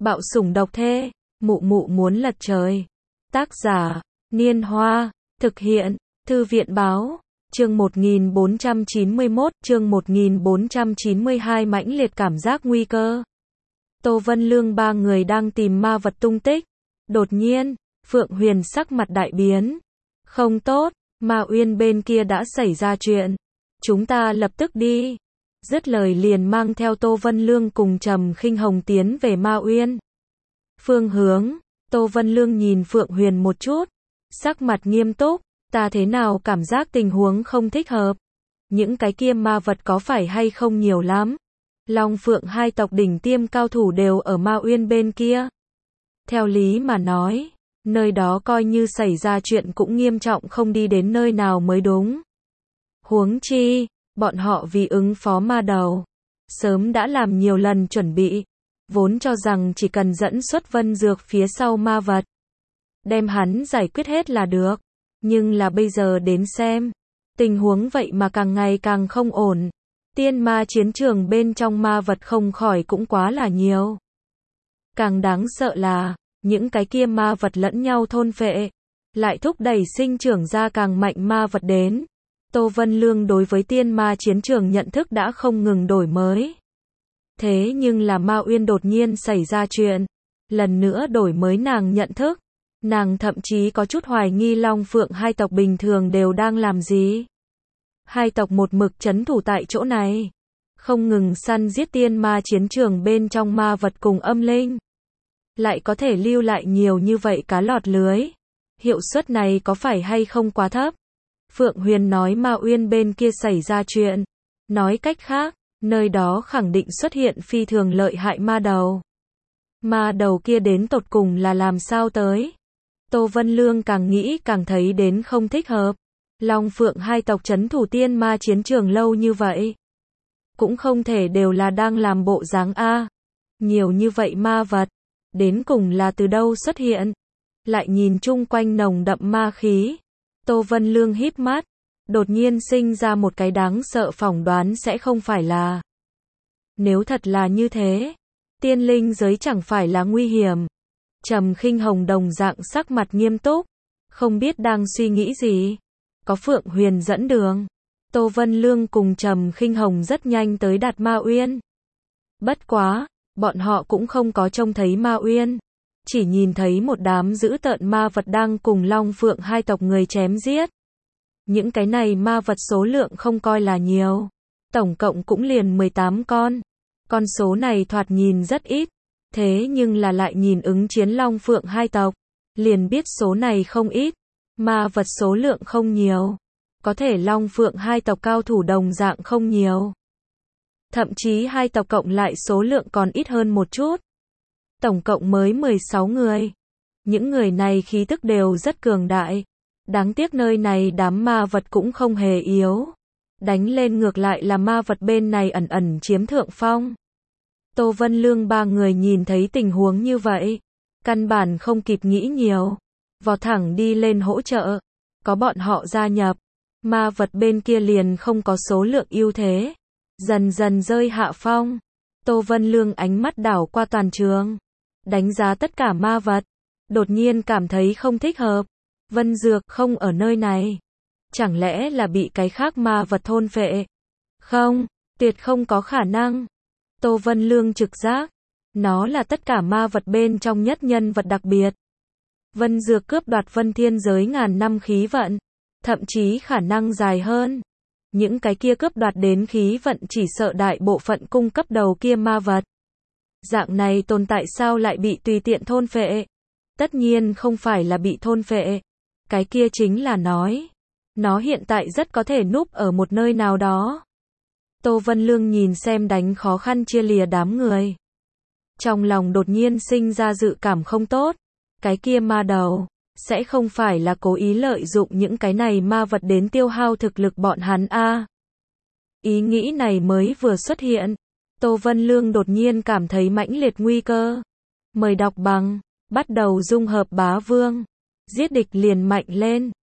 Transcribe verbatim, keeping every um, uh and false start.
Bạo sủng độc thê, mụ mụ muốn lật trời. Tác giả, Niên Hoa, thực hiện, Thư viện báo, chương một nghìn bốn trăm chín mươi mốt, chương một nghìn bốn trăm chín mươi hai mãnh liệt cảm giác nguy cơ. Tô Vân Lương ba người đang tìm ma vật tung tích. Đột nhiên, Phượng Huyền sắc mặt đại biến. Không tốt, Ma Uyên bên kia đã xảy ra chuyện. Chúng ta lập tức đi. Dứt lời liền mang theo Tô Vân Lương cùng Trầm Khinh Hồng tiến về Ma Uyên. Phương hướng, Tô Vân Lương nhìn Phượng Huyền một chút, sắc mặt nghiêm túc, ta thế nào cảm giác tình huống không thích hợp. Những cái kia ma vật có phải hay không nhiều lắm. Long Phượng hai tộc đỉnh tiêm cao thủ đều ở Ma Uyên bên kia. Theo lý mà nói, nơi đó coi như xảy ra chuyện cũng nghiêm trọng không đi đến nơi nào mới đúng. Huống chi, bọn họ vì ứng phó ma đầu, sớm đã làm nhiều lần chuẩn bị, vốn cho rằng chỉ cần dẫn xuất Vân Dược phía sau ma vật, đem hắn giải quyết hết là được. Nhưng là bây giờ đến xem, tình huống vậy mà càng ngày càng không ổn. Tiên ma chiến trường bên trong ma vật không khỏi cũng quá là nhiều. Càng đáng sợ là, những cái kia ma vật lẫn nhau thôn phệ, lại thúc đẩy sinh trưởng ra càng mạnh ma vật đến. Tô Vân Lương đối với tiên ma chiến trường nhận thức đã không ngừng đổi mới. Thế nhưng là Ma Uyên đột nhiên xảy ra chuyện, lần nữa đổi mới nàng nhận thức. Nàng thậm chí có chút hoài nghi Long Phượng hai tộc bình thường đều đang làm gì. Hai tộc một mực trấn thủ tại chỗ này, không ngừng săn giết tiên ma chiến trường bên trong ma vật cùng âm linh. Lại có thể lưu lại nhiều như vậy cá lọt lưới. Hiệu suất này có phải hay không quá thấp? Phượng Huyền nói Ma Uyên bên kia xảy ra chuyện. Nói cách khác, nơi đó khẳng định xuất hiện phi thường lợi hại ma đầu. Ma đầu kia đến tột cùng là làm sao tới? Tô Vân Lương càng nghĩ càng thấy đến không thích hợp. Long Phượng hai tộc trấn thủ tiên ma chiến trường lâu như vậy, cũng không thể đều là đang làm bộ dáng a. Nhiều như vậy ma vật, đến cùng là từ đâu xuất hiện? Lại nhìn chung quanh nồng đậm ma khí, Tô Vân Lương híp mắt, đột nhiên sinh ra một cái đáng sợ phỏng đoán sẽ không phải là. Nếu thật là như thế, tiên linh giới chẳng phải là nguy hiểm. Trầm Khinh Hồng đồng dạng sắc mặt nghiêm túc, không biết đang suy nghĩ gì. Có Phượng Huyền dẫn đường, Tô Vân Lương cùng Trầm Khinh Hồng rất nhanh tới đạt Ma Uyên. Bất quá, bọn họ cũng không có trông thấy Ma Uyên, chỉ nhìn thấy một đám dữ tợn ma vật đang cùng Long Phượng hai tộc người chém giết. Những cái này ma vật số lượng không coi là nhiều, tổng cộng cũng liền mười tám con. Con số này thoạt nhìn rất ít, thế nhưng là lại nhìn ứng chiến Long Phượng hai tộc, liền biết số này không ít. Ma vật số lượng không nhiều, có thể Long Phượng hai tộc cao thủ đồng dạng không nhiều. Thậm chí hai tộc cộng lại số lượng còn ít hơn một chút. Tổng cộng mới mười sáu người. Những người này khí tức đều rất cường đại. Đáng tiếc nơi này đám ma vật cũng không hề yếu. Đánh lên ngược lại là ma vật bên này ẩn ẩn chiếm thượng phong. Tô Vân Lương ba người nhìn thấy tình huống như vậy, căn bản không kịp nghĩ nhiều, vọt thẳng đi lên hỗ trợ. Có bọn họ gia nhập, ma vật bên kia liền không có số lượng ưu thế, dần dần rơi hạ phong. Tô Vân Lương ánh mắt đảo qua toàn trường, đánh giá tất cả ma vật, đột nhiên cảm thấy không thích hợp. Vân Dược không ở nơi này, chẳng lẽ là bị cái khác ma vật thôn phệ? Không, tuyệt không có khả năng. Tô Vân Lương trực giác, nó là tất cả ma vật bên trong nhất nhân vật đặc biệt. Vân Dược cướp đoạt Vân Thiên giới ngàn năm khí vận, thậm chí khả năng dài hơn. Những cái kia cướp đoạt đến khí vận chỉ sợ đại bộ phận cung cấp đầu kia ma vật. Dạng này tồn tại sao lại bị tùy tiện thôn phệ? Tất nhiên không phải là bị thôn phệ. Cái kia chính là nói, nó hiện tại rất có thể núp ở một nơi nào đó. Tô Vân Lương nhìn xem đánh khó khăn chia lìa đám người, trong lòng đột nhiên sinh ra dự cảm không tốt. Cái kia ma đầu, sẽ không phải là cố ý lợi dụng những cái này ma vật đến tiêu hao thực lực bọn hắn a. À. Ý nghĩ này mới vừa xuất hiện, Tô Vân Lương đột nhiên cảm thấy mãnh liệt nguy cơ. Mời đọc bằng, bắt đầu dung hợp bá vương, giết địch liền mạnh lên.